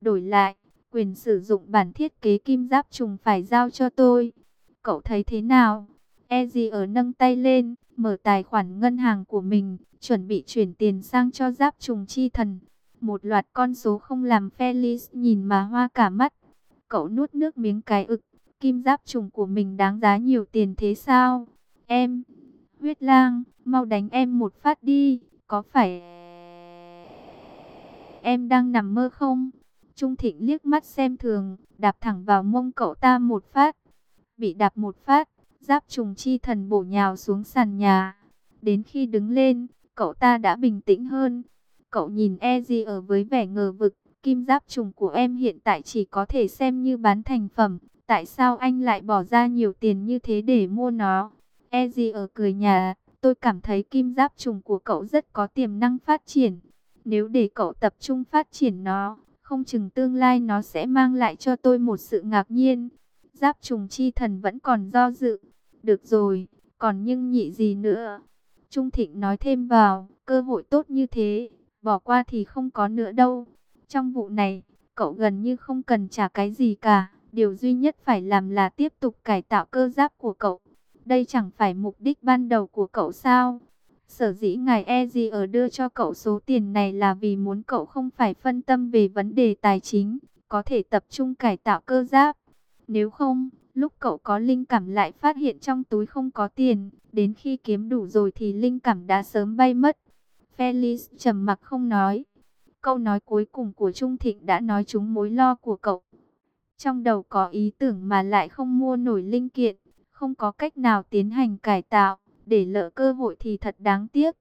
đổi lại, quyền sử dụng bản thiết kế kim giáp trùng phải giao cho tôi. Cậu thấy thế nào? Ezier nâng tay lên, mở tài khoản ngân hàng của mình, chuẩn bị chuyển tiền sang cho giáp trùng chi thần. Một loạt con số không làm Felix nhìn mà hoa cả mắt. Cậu nuốt nước miếng cái ực, kim giáp trùng của mình đáng giá nhiều tiền thế sao? Em, huyết lang, mau đánh em một phát đi, có phải em đang nằm mơ không? Trung Thịnh liếc mắt xem thường, đạp thẳng vào mông cậu ta một phát. Bị đạp một phát, giáp trùng chi thần bổ nhào xuống sàn nhà. Đến khi đứng lên, cậu ta đã bình tĩnh hơn. Cậu nhìn Ezier với vẻ ngờ vực, kim giáp trùng của em hiện tại chỉ có thể xem như bán thành phẩm. Tại sao anh lại bỏ ra nhiều tiền như thế để mua nó? Ezier cười nhạt, tôi cảm thấy kim giáp trùng của cậu rất có tiềm năng phát triển. Nếu để cậu tập trung phát triển nó, không chừng tương lai nó sẽ mang lại cho tôi một sự ngạc nhiên. Giáp trùng chi thần vẫn còn do dự. Được rồi, còn nhưng nhị gì nữa? Trung Thịnh nói thêm vào, cơ hội tốt như thế, bỏ qua thì không có nữa đâu. Trong vụ này, cậu gần như không cần trả cái gì cả. Điều duy nhất phải làm là tiếp tục cải tạo cơ giáp của cậu. Đây chẳng phải mục đích ban đầu của cậu sao? Sở dĩ ngài Ezier đưa cho cậu số tiền này là vì muốn cậu không phải phân tâm về vấn đề tài chính, có thể tập trung cải tạo cơ giáp. Nếu không, lúc cậu có linh cảm lại phát hiện trong túi không có tiền, đến khi kiếm đủ rồi thì linh cảm đã sớm bay mất. Felix trầm mặc không nói. Câu nói cuối cùng của Trung Thịnh đã nói trúng mối lo của cậu. Trong đầu có ý tưởng mà lại không mua nổi linh kiện, không có cách nào tiến hành cải tạo, để lỡ cơ hội thì thật đáng tiếc.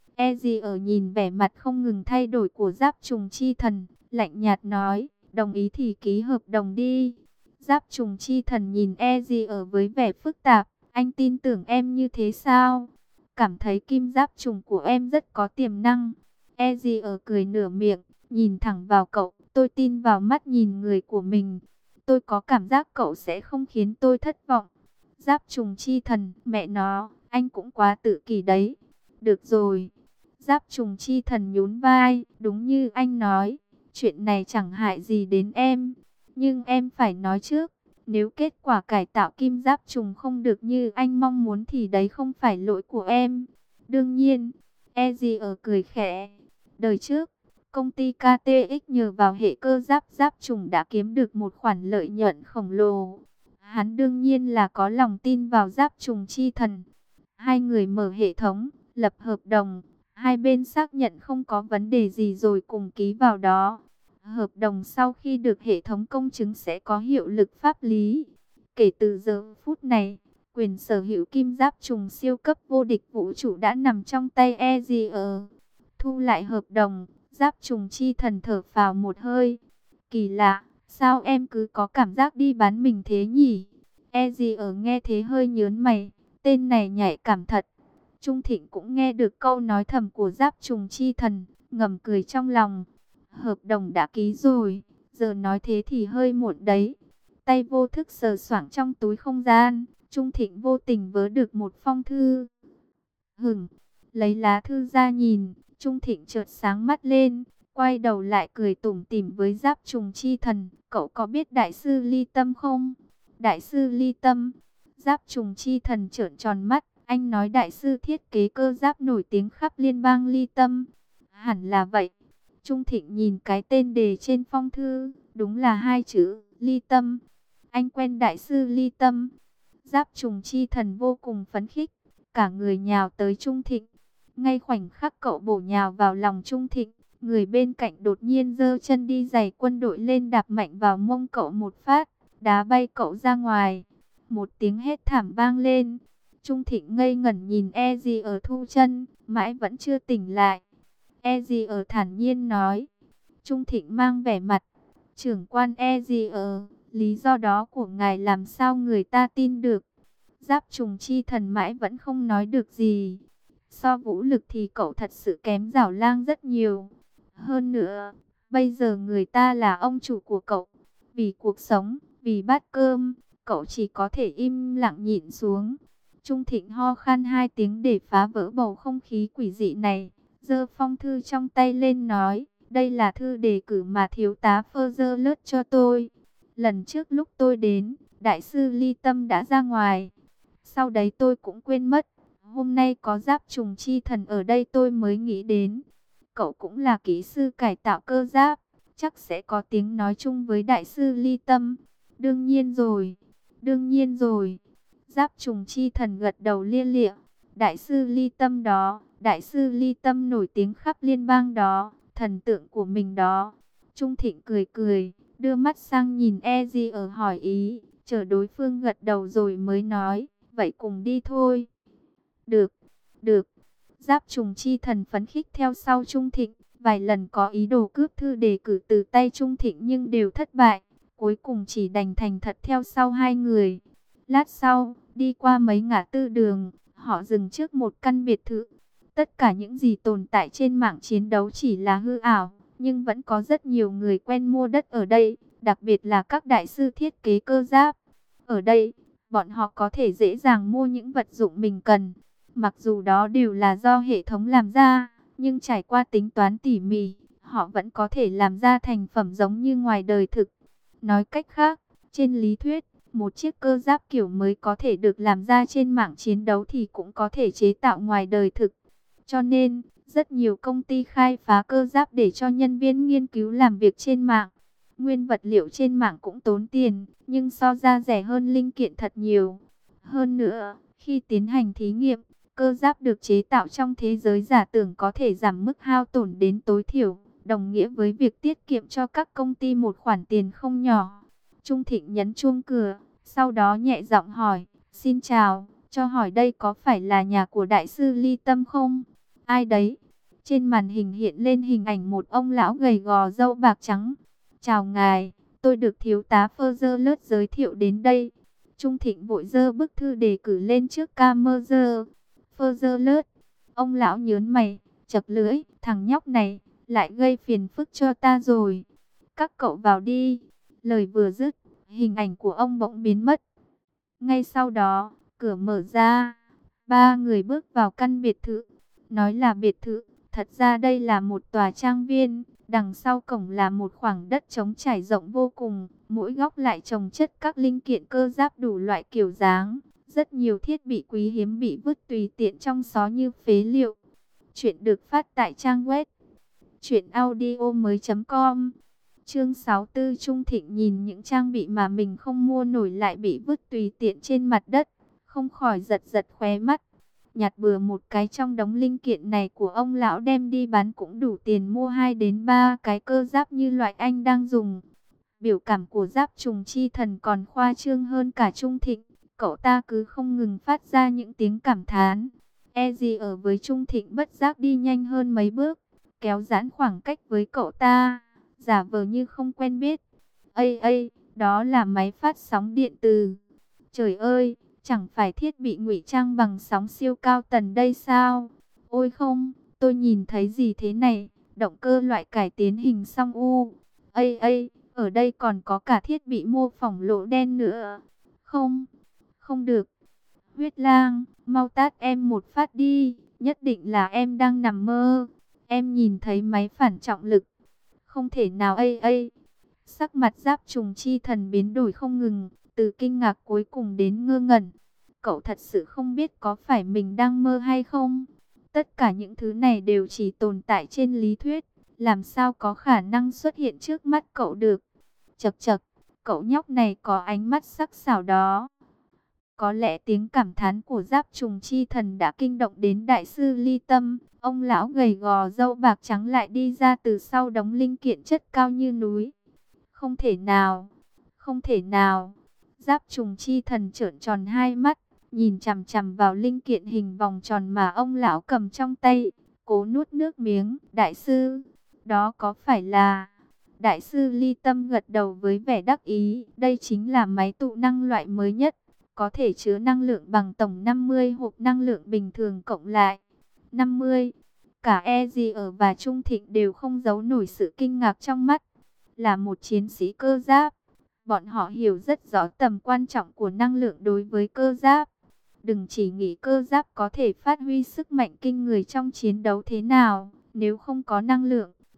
Ezier nhìn vẻ mặt không ngừng thay đổi của giáp trùng chi thần, lạnh nhạt nói, đồng ý thì ký hợp đồng đi. Giáp trùng chi thần nhìn Ezier với vẻ phức tạp, anh tin tưởng em như thế sao? Cảm thấy kim giáp trùng của em rất có tiềm năng. Ezier cười nửa miệng, nhìn thẳng vào cậu, tôi tin vào mắt nhìn người của mình. Tôi có cảm giác cậu sẽ không khiến tôi thất vọng. Giáp trùng chi thần, mẹ nó, anh cũng quá tự kỷ đấy. Được rồi. Giáp trùng chi thần nhún vai, đúng như anh nói, chuyện này chẳng hại gì đến em. Nhưng em phải nói trước, nếu kết quả cải tạo kim giáp trùng không được như anh mong muốn thì đấy không phải lỗi của em. Đương nhiên, Ezier cười khẽ. Đời trước, công ty KTX nhờ vào hệ cơ giáp giáp trùng đã kiếm được một khoản lợi nhuận khổng lồ. Hắn đương nhiên là có lòng tin vào giáp trùng chi thần. Hai người mở hệ thống, lập hợp đồng. Hai bên xác nhận không có vấn đề gì rồi cùng ký vào đó. Hợp đồng sau khi được hệ thống công chứng sẽ có hiệu lực pháp lý. Kể từ giờ phút này, quyền sở hữu kim giáp trùng siêu cấp vô địch vũ trụ đã nằm trong tay Ezier. Thu lại hợp đồng, giáp trùng chi thần thở phào một hơi. Kỳ lạ, sao em cứ có cảm giác đi bán mình thế nhỉ? Ezier nghe thế hơi nhớn mày, tên này nhạy cảm thật. Trung Thịnh cũng nghe được câu nói thầm của giáp trùng chi thần, ngầm cười trong lòng. Hợp đồng đã ký rồi, giờ nói thế thì hơi muộn đấy. Tay vô thức sờ soạng trong túi không gian, Trung Thịnh vô tình vớ được một phong thư. Hửng, lấy lá thư ra nhìn, Trung Thịnh chợt sáng mắt lên, quay đầu lại cười tủm tỉm với giáp trùng chi thần. Cậu có biết đại sư Ly Tâm không? Đại sư Ly Tâm, giáp trùng chi thần trợn tròn mắt. Anh nói đại sư thiết kế cơ giáp nổi tiếng khắp liên bang Ly Tâm. Hẳn là vậy. Trung Thịnh nhìn cái tên đề trên phong thư, đúng là hai chữ, Ly Tâm. Anh quen đại sư Ly Tâm. Giáp trùng chi thần vô cùng phấn khích, cả người nhào tới Trung Thịnh. Ngay khoảnh khắc cậu bổ nhào vào lòng Trung Thịnh, người bên cạnh đột nhiên giơ chân đi giày quân đội lên đạp mạnh vào mông cậu một phát, đá bay cậu ra ngoài. Một tiếng hét thảm vang lên. Trung Thịnh ngây ngẩn nhìn Ezier thu chân, mãi vẫn chưa tỉnh lại. Ezier thản nhiên nói. Trung Thịnh mang vẻ mặt. Trưởng quan Ezier, lý do đó của ngài làm sao người ta tin được? Giáp trùng chi thần mãi vẫn không nói được gì. So vũ lực thì cậu thật sự kém Giảo Lang rất nhiều. Hơn nữa, bây giờ người ta là ông chủ của cậu. Vì cuộc sống, vì bát cơm, cậu chỉ có thể im lặng nhịn xuống. Trung Thịnh ho khan hai tiếng để phá vỡ bầu không khí quỷ dị này. Giơ phong thư trong tay lên nói, Đây là thư đề cử mà thiếu tá Furzer cho tôi. Lần trước lúc tôi đến, đại sư Ly Tâm đã ra ngoài. Sau đấy tôi cũng quên mất. Hôm nay có giáp trùng chi thần ở đây tôi mới nghĩ đến. Cậu cũng là kỹ sư cải tạo cơ giáp, chắc sẽ có tiếng nói chung với đại sư Ly Tâm. Đương nhiên rồi, đương nhiên rồi. Giáp trùng chi thần gật đầu lia lịa. Đại sư Ly Tâm đó, đại sư Ly Tâm nổi tiếng khắp liên bang đó, thần tượng của mình đó. Trung Thịnh cười cười, đưa mắt sang nhìn Eji ở hỏi ý, chờ đối phương gật đầu rồi mới nói, vậy cùng đi thôi. Được, được. Giáp trùng chi thần phấn khích theo sau Trung Thịnh, vài lần có ý đồ cướp thư đề cử từ tay Trung Thịnh nhưng đều thất bại, cuối cùng chỉ đành thành thật theo sau hai người. Lát sau, đi qua mấy ngã tư đường, họ dừng trước một căn biệt thự. Tất cả những gì tồn tại trên mạng chiến đấu chỉ là hư ảo, nhưng vẫn có rất nhiều người quen mua đất ở đây, đặc biệt là các đại sư thiết kế cơ giáp. Ở đây, bọn họ có thể dễ dàng mua những vật dụng mình cần. Mặc dù đó đều là do hệ thống làm ra, nhưng trải qua tính toán tỉ mỉ, họ vẫn có thể làm ra thành phẩm giống như ngoài đời thực. Nói cách khác, trên lý thuyết, một chiếc cơ giáp kiểu mới có thể được làm ra trên mạng chiến đấu thì cũng có thể chế tạo ngoài đời thực. Cho nên, rất nhiều công ty khai phá cơ giáp để cho nhân viên nghiên cứu làm việc trên mạng. Nguyên vật liệu trên mạng cũng tốn tiền, nhưng so ra rẻ hơn linh kiện thật nhiều. Hơn nữa, khi tiến hành thí nghiệm, cơ giáp được chế tạo trong thế giới giả tưởng có thể giảm mức hao tổn đến tối thiểu, đồng nghĩa với việc tiết kiệm cho các công ty một khoản tiền không nhỏ. Trung Thịnh nhấn chuông cửa, sau đó nhẹ giọng hỏi, xin chào, cho hỏi đây có phải là nhà của đại sư Ly Tâm không? Ai đấy? Trên màn hình hiện lên hình ảnh một ông lão gầy gò râu bạc trắng. Chào ngài, tôi được thiếu tá Furzer giới thiệu đến đây. Trung Thịnh vội dơ bức thư đề cử lên trước camera. Furzer, ông lão nhớn mày, chật lưỡi, thằng nhóc này, lại gây phiền phức cho ta rồi. Các cậu vào đi. Lời vừa dứt, hình ảnh của ông bỗng biến mất. Ngay sau đó, cửa mở ra, ba người bước vào căn biệt thự. Nói là biệt thự, thật ra đây là một tòa trang viên. Đằng sau cổng là một khoảng đất trống trải rộng vô cùng, mỗi góc lại chồng chất các linh kiện cơ giáp đủ loại kiểu dáng. Rất nhiều thiết bị quý hiếm bị vứt tùy tiện trong xó như phế liệu. Chuyện được phát tại trang web truyệnaudiomoi.com. Chương 64. Trung Thịnh nhìn những trang bị mà mình không mua nổi lại bị vứt tùy tiện trên mặt đất, không khỏi giật giật khóe mắt. Nhặt bừa một cái trong đống linh kiện này của ông lão đem đi bán cũng đủ tiền mua 2 đến 3 cái cơ giáp như loại anh đang dùng. Biểu cảm của giáp trùng chi thần còn khoa trương hơn cả Trung Thịnh. Cậu ta cứ không ngừng phát ra những tiếng cảm thán. E gì ở với Trung Thịnh bất giác đi nhanh hơn mấy bước, kéo giãn khoảng cách với cậu ta, giả vờ như không quen biết. Ây, đó là máy phát sóng điện từ. Trời ơi, chẳng phải thiết bị ngụy trang bằng sóng siêu cao tần đây sao? Ôi không, tôi nhìn thấy gì thế này? Động cơ loại cải tiến hình song U. Ây, ở đây còn có cả thiết bị mô phỏng lỗ đen nữa. Không, không được. Huyết lang, mau tát em một phát đi, nhất định là em đang nằm mơ. Em nhìn thấy máy phản trọng lực. Không thể nào. Ây. Sắc mặt giáp trùng chi thần biến đổi không ngừng, từ kinh ngạc cuối cùng đến ngơ ngẩn. Cậu thật sự không biết có phải mình đang mơ hay không? Tất cả những thứ này đều chỉ tồn tại trên lý thuyết, làm sao có khả năng xuất hiện trước mắt cậu được? Chậc chậc, cậu nhóc này có ánh mắt sắc sảo đó. Có lẽ tiếng cảm thán của giáp trùng chi thần đã kinh động đến đại sư Ly Tâm. Ông lão gầy gò râu bạc trắng lại đi ra từ sau đống linh kiện chất cao như núi. Không thể nào, không thể nào. Giáp trùng chi thần trợn tròn hai mắt, nhìn chằm chằm vào linh kiện hình vòng tròn mà ông lão cầm trong tay, cố nuốt nước miếng. Đại sư, đó có phải là... Đại sư Ly Tâm gật đầu với vẻ đắc ý. Đây chính là máy tụ năng loại mới nhất, có thể chứa năng lượng bằng tổng 50 hộp năng lượng bình thường cộng lại. 50. Cả Ezier và Trung Thịnh đều không giấu nổi sự kinh ngạc trong mắt. Là một chiến sĩ cơ giáp, bọn họ hiểu rất rõ tầm quan trọng của năng lượng đối với cơ giáp. Đừng chỉ nghĩ cơ giáp có thể phát huy sức mạnh kinh người trong chiến đấu thế nào, nếu không có năng lượng,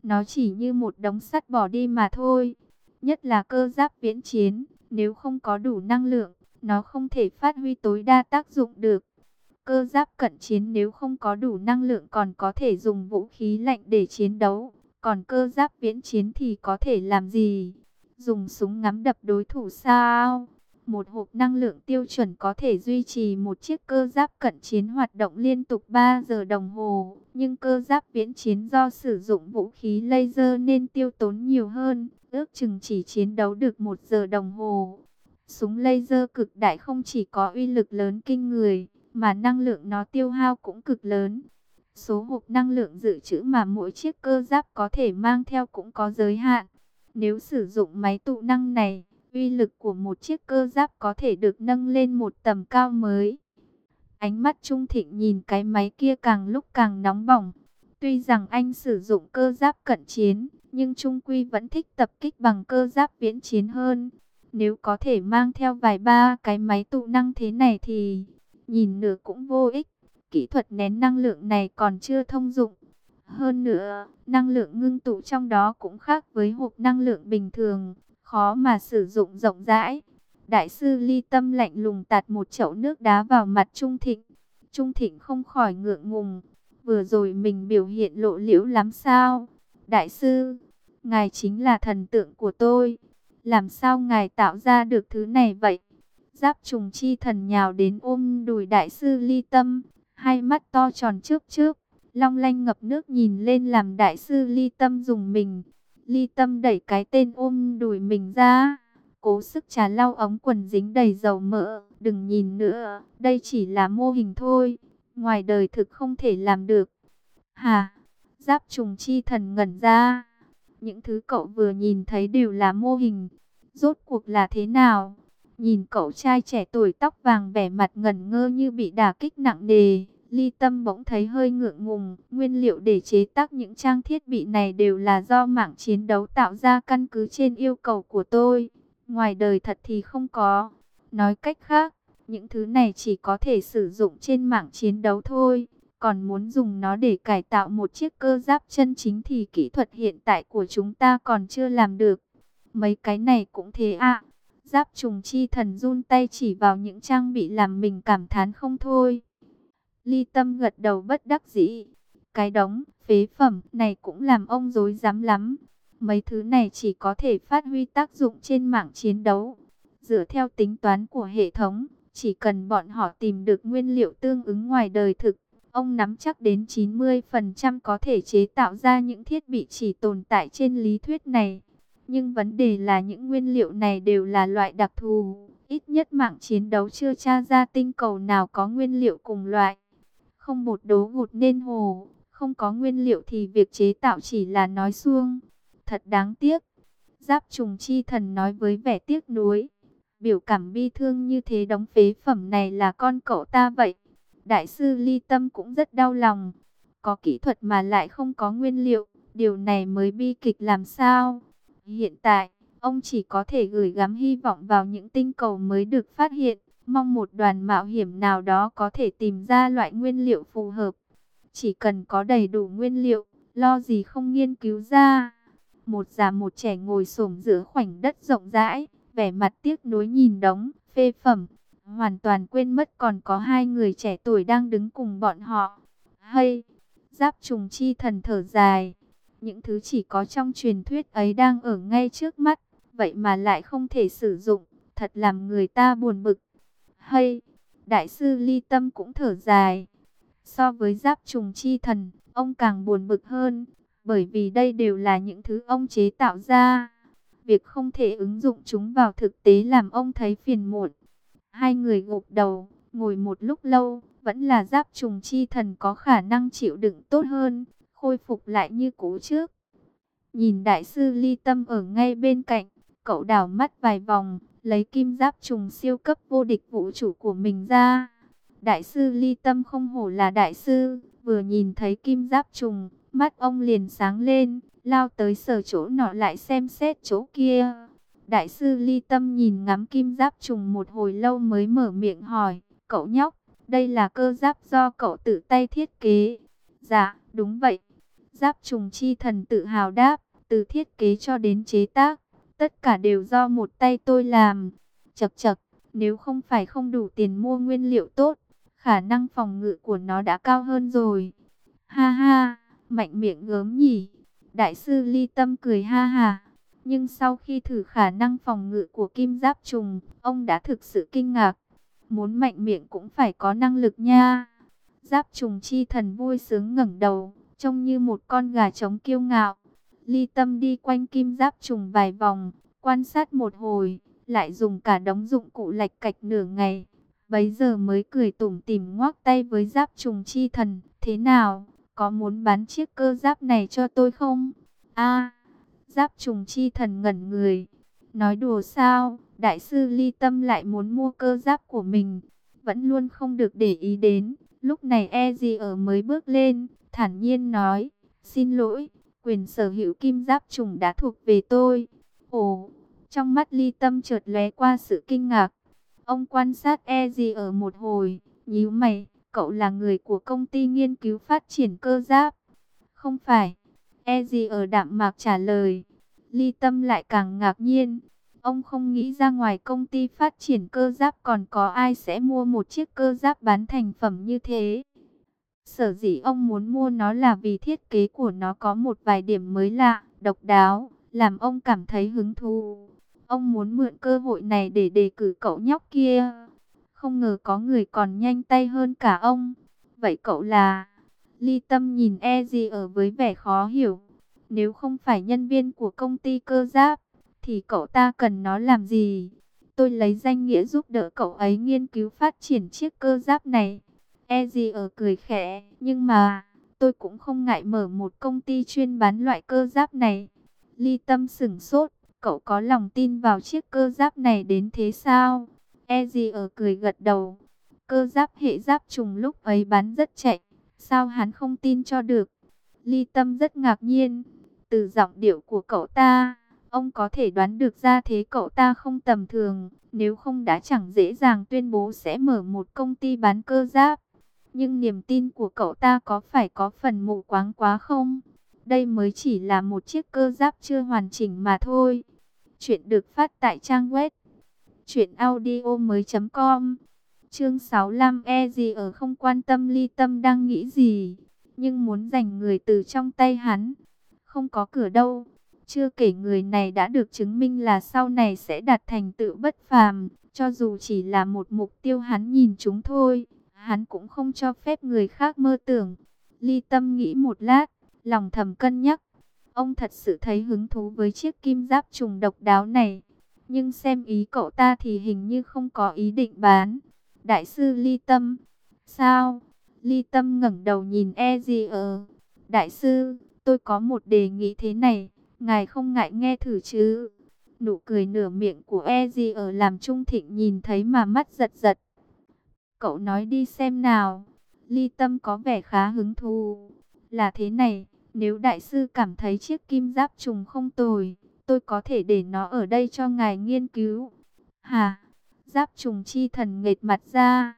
nó chỉ như một đống sắt bỏ đi mà thôi. Nhất là cơ giáp viễn chiến, nếu không có đủ năng lượng, nó không thể phát huy tối đa tác dụng được. Cơ giáp cận chiến nếu không có đủ năng lượng còn có thể dùng vũ khí lạnh để chiến đấu. Còn cơ giáp viễn chiến thì có thể làm gì? Dùng súng ngắm đập đối thủ sao? Một hộp năng lượng tiêu chuẩn có thể duy trì một chiếc cơ giáp cận chiến hoạt động liên tục 3 giờ đồng hồ. Nhưng cơ giáp viễn chiến do sử dụng vũ khí laser nên tiêu tốn nhiều hơn, ước chừng chỉ chiến đấu được 1 giờ đồng hồ. Súng laser cực đại không chỉ có uy lực lớn kinh người, mà năng lượng nó tiêu hao cũng cực lớn. Số hộp năng lượng dự trữ mà mỗi chiếc cơ giáp có thể mang theo cũng có giới hạn. Nếu sử dụng máy tụ năng này, uy lực của một chiếc cơ giáp có thể được nâng lên một tầm cao mới. Ánh mắt Trung Thịnh nhìn cái máy kia càng lúc càng nóng bỏng. Tuy rằng anh sử dụng cơ giáp cận chiến, nhưng Trung Quy vẫn thích tập kích bằng cơ giáp viễn chiến hơn. Nếu có thể mang theo vài ba cái máy tụ năng thế này thì nhìn nửa cũng vô ích. Kỹ thuật nén năng lượng này còn chưa thông dụng. Hơn nữa, năng lượng ngưng tụ trong đó cũng khác với hộp năng lượng bình thường, khó mà sử dụng rộng rãi. Đại sư Ly Tâm lạnh lùng tạt một chậu nước đá vào mặt Trung Thịnh. Trung Thịnh không khỏi ngượng ngùng. Vừa rồi mình biểu hiện lộ liễu lắm sao? Đại sư, ngài chính là thần tượng của tôi. Làm sao ngài tạo ra được thứ này vậy? Giáp trùng chi thần nhào đến ôm đùi đại sư Ly Tâm. Hai mắt to tròn chớp chớp, long lanh ngập nước nhìn lên làm đại sư Ly Tâm rùng mình. Ly Tâm đẩy cái tên ôm đùi mình ra, cố sức trà lau ống quần dính đầy dầu mỡ. Đừng nhìn nữa, đây chỉ là mô hình thôi, ngoài đời thực không thể làm được. Hả? Giáp trùng chi thần ngẩn ra. Những thứ cậu vừa nhìn thấy đều là mô hình. Rốt cuộc là thế nào? Nhìn cậu trai trẻ tuổi tóc vàng vẻ mặt ngẩn ngơ như bị đả kích nặng nề, Ly Tâm bỗng thấy hơi ngượng ngùng. Nguyên liệu để chế tác những trang thiết bị này đều là do mạng chiến đấu tạo ra căn cứ trên yêu cầu của tôi. Ngoài đời thật thì không có. Nói cách khác, những thứ này chỉ có thể sử dụng trên mạng chiến đấu thôi. Còn muốn dùng nó để cải tạo một chiếc cơ giáp chân chính thì kỹ thuật hiện tại của chúng ta còn chưa làm được. Mấy cái này cũng thế ạ. Giáp trùng chi thần run tay chỉ vào những trang bị làm mình cảm thán không thôi. Ly Tâm gật đầu bất đắc dĩ. Cái đống phế phẩm này cũng làm ông rối rắm lắm. Mấy thứ này chỉ có thể phát huy tác dụng trên mạng chiến đấu. Dựa theo tính toán của hệ thống, chỉ cần bọn họ tìm được nguyên liệu tương ứng ngoài đời thực, ông nắm chắc đến 90% có thể chế tạo ra những thiết bị chỉ tồn tại trên lý thuyết này. Nhưng vấn đề là những nguyên liệu này đều là loại đặc thù. Ít nhất mạng chiến đấu chưa tra ra tinh cầu nào có nguyên liệu cùng loại. Không bột đố gột nên hồ, không có nguyên liệu thì việc chế tạo chỉ là nói suông. Thật đáng tiếc. Giáp trùng chi thần nói với vẻ tiếc nuối. Biểu cảm bi thương như thế đống phế phẩm này là con cậu ta vậy. Đại sư Ly Tâm cũng rất đau lòng. Có kỹ thuật mà lại không có nguyên liệu. Điều này mới bi kịch làm sao? Hiện tại, ông chỉ có thể gửi gắm hy vọng vào những tinh cầu mới được phát hiện. Mong một đoàn mạo hiểm nào đó có thể tìm ra loại nguyên liệu phù hợp. Chỉ cần có đầy đủ nguyên liệu, lo gì không nghiên cứu ra. Một già một trẻ ngồi xổm giữa khoảnh đất rộng rãi, vẻ mặt tiếc nuối nhìn đống phế phẩm. Hoàn toàn quên mất còn có hai người trẻ tuổi đang đứng cùng bọn họ. Hay, giáp trùng chi thần thở dài. Những thứ chỉ có trong truyền thuyết ấy đang ở ngay trước mắt, vậy mà lại không thể sử dụng, thật làm người ta buồn bực. Hay, đại sư Ly Tâm cũng thở dài. So với giáp trùng chi thần, ông càng buồn bực hơn, bởi vì đây đều là những thứ ông chế tạo ra. Việc không thể ứng dụng chúng vào thực tế làm ông thấy phiền muộn. Hai người gục đầu, ngồi một lúc lâu, vẫn là giáp trùng chi thần có khả năng chịu đựng tốt hơn, khôi phục lại như cũ trước. Nhìn đại sư Ly Tâm ở ngay bên cạnh, cậu đảo mắt vài vòng, lấy kim giáp trùng siêu cấp vô địch vũ trụ của mình ra. Đại sư Ly Tâm không hổ là đại sư, vừa nhìn thấy kim giáp trùng, mắt ông liền sáng lên, lao tới sờ chỗ nọ lại xem xét chỗ kia. Đại sư Ly Tâm nhìn ngắm kim giáp trùng một hồi lâu mới mở miệng hỏi, cậu nhóc, đây là cơ giáp do cậu tự tay thiết kế? Dạ, đúng vậy. Giáp trùng chi thần tự hào đáp, từ thiết kế cho đến chế tác, tất cả đều do một tay tôi làm. Chậc chậc, nếu không phải không đủ tiền mua nguyên liệu tốt, khả năng phòng ngự của nó đã cao hơn rồi. Ha ha, mạnh miệng gớm nhỉ. Đại sư Ly Tâm cười ha ha. Nhưng sau khi thử khả năng phòng ngự của kim giáp trùng, ông đã thực sự kinh ngạc. Muốn mạnh miệng cũng phải có năng lực nha. Giáp trùng chi thần vui sướng ngẩng đầu, trông như một con gà trống kiêu ngạo. Ly Tâm đi quanh kim giáp trùng vài vòng, quan sát một hồi, lại dùng cả đống dụng cụ lạch cạch nửa ngày. Bấy giờ mới cười tủm tỉm ngoắc tay với giáp trùng chi thần. Thế nào, có muốn bán chiếc cơ giáp này cho tôi không? A, giáp trùng chi thần ngẩn người. Nói đùa sao, đại sư Ly Tâm lại muốn mua cơ giáp của mình. Vẫn luôn không được để ý đến. Lúc này E.G. mới bước lên, thản nhiên nói, xin lỗi, quyền sở hữu kim giáp trùng đã thuộc về tôi. Ồ, trong mắt Ly Tâm chợt lóe qua sự kinh ngạc. Ông quan sát E.G. một hồi, nhíu mày, cậu là người của công ty nghiên cứu phát triển cơ giáp. Không phải, E.G. đạm mạc trả lời. Ly Tâm lại càng ngạc nhiên. Ông không nghĩ ra ngoài công ty phát triển cơ giáp còn có ai sẽ mua một chiếc cơ giáp bán thành phẩm như thế. Sở dĩ ông muốn mua nó là vì thiết kế của nó có một vài điểm mới lạ, độc đáo, làm ông cảm thấy hứng thú. Ông muốn mượn cơ hội này để đề cử cậu nhóc kia. Không ngờ có người còn nhanh tay hơn cả ông. Vậy cậu là... Ly Tâm nhìn E.G. với vẻ khó hiểu. Nếu không phải nhân viên của công ty cơ giáp, thì cậu ta cần nó làm gì? Tôi lấy danh nghĩa giúp đỡ cậu ấy nghiên cứu phát triển chiếc cơ giáp này. E.G. cười khẽ, nhưng mà tôi cũng không ngại mở một công ty chuyên bán loại cơ giáp này. Ly Tâm sửng sốt, cậu có lòng tin vào chiếc cơ giáp này đến thế sao? E.G. cười gật đầu. Cơ giáp hệ giáp trùng lúc ấy bán rất chạy, sao hắn không tin cho được? Ly Tâm rất ngạc nhiên. Từ giọng điệu của cậu ta, ông có thể đoán được ra thế cậu ta không tầm thường, nếu không đã chẳng dễ dàng tuyên bố sẽ mở một công ty bán cơ giáp. Nhưng niềm tin của cậu ta có phải có phần mù quáng quá không? Đây mới chỉ là một chiếc cơ giáp chưa hoàn chỉnh mà thôi. Chuyện được phát tại trang web truyệnaudiomoi.com. Chương 65. E.G. không quan tâm Ly Tâm đang nghĩ gì, nhưng muốn giành người từ trong tay hắn. Không có cửa đâu. Chưa kể người này đã được chứng minh là sau này sẽ đạt thành tựu bất phàm, cho dù chỉ là một mục tiêu hắn nhìn chúng thôi, hắn cũng không cho phép người khác mơ tưởng. Ly Tâm nghĩ một lát, lòng thầm cân nhắc. Ông thật sự thấy hứng thú với chiếc kim giáp trùng độc đáo này, nhưng xem ý cậu ta thì hình như không có ý định bán. Đại sư Ly Tâm. Sao? Ly Tâm ngẩng đầu nhìn E.G. Đại sư, tôi có một đề nghị thế này, ngài không ngại nghe thử chứ? Nụ cười nửa miệng của E.G. làm Trung Thịnh nhìn thấy mà mắt giật giật. Cậu nói đi xem nào. Ly Tâm có vẻ khá hứng thú. Là thế này, nếu đại sư cảm thấy chiếc kim giáp trùng không tồi, tôi có thể để nó ở đây cho ngài nghiên cứu. Hả? Giáp trùng chi thần nghệt mặt ra.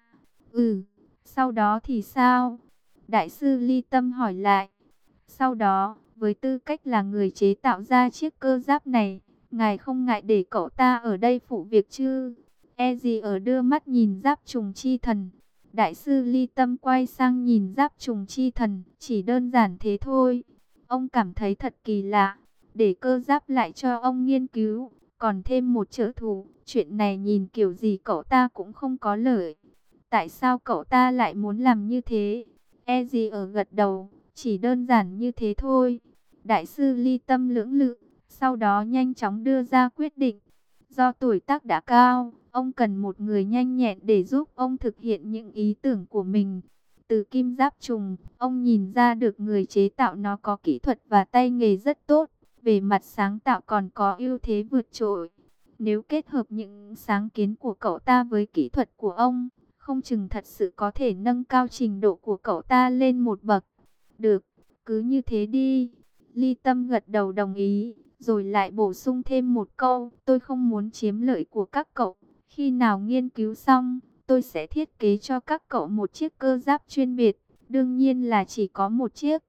Sau đó thì sao? Đại sư Ly Tâm hỏi lại. Sau đó, với tư cách là người chế tạo ra chiếc cơ giáp này, ngài không ngại để cậu ta ở đây phụ việc chứ? E gì ở đưa mắt nhìn giáp trùng chi thần. Đại sư Ly Tâm quay sang nhìn giáp trùng chi thần, chỉ đơn giản thế thôi. Ông cảm thấy thật kỳ lạ, để cơ giáp lại cho ông nghiên cứu, còn thêm một trợ thủ. Chuyện này nhìn kiểu gì cậu ta cũng không có lợi. Tại sao cậu ta lại muốn làm như thế? E gì ở gật đầu, chỉ đơn giản như thế thôi. Đại sư Ly Tâm lưỡng lự, sau đó nhanh chóng đưa ra quyết định. Do tuổi tác đã cao, ông cần một người nhanh nhẹn để giúp ông thực hiện những ý tưởng của mình. Từ kim giáp trùng, ông nhìn ra được người chế tạo nó có kỹ thuật và tay nghề rất tốt. Về mặt sáng tạo còn có ưu thế vượt trội. Nếu kết hợp những sáng kiến của cậu ta với kỹ thuật của ông, không chừng thật sự có thể nâng cao trình độ của cậu ta lên một bậc. Được, cứ như thế đi. Ly Tâm gật đầu đồng ý, rồi lại bổ sung thêm một câu. Tôi không muốn chiếm lợi của các cậu. Khi nào nghiên cứu xong, tôi sẽ thiết kế cho các cậu một chiếc cơ giáp chuyên biệt. Đương nhiên là chỉ có một chiếc.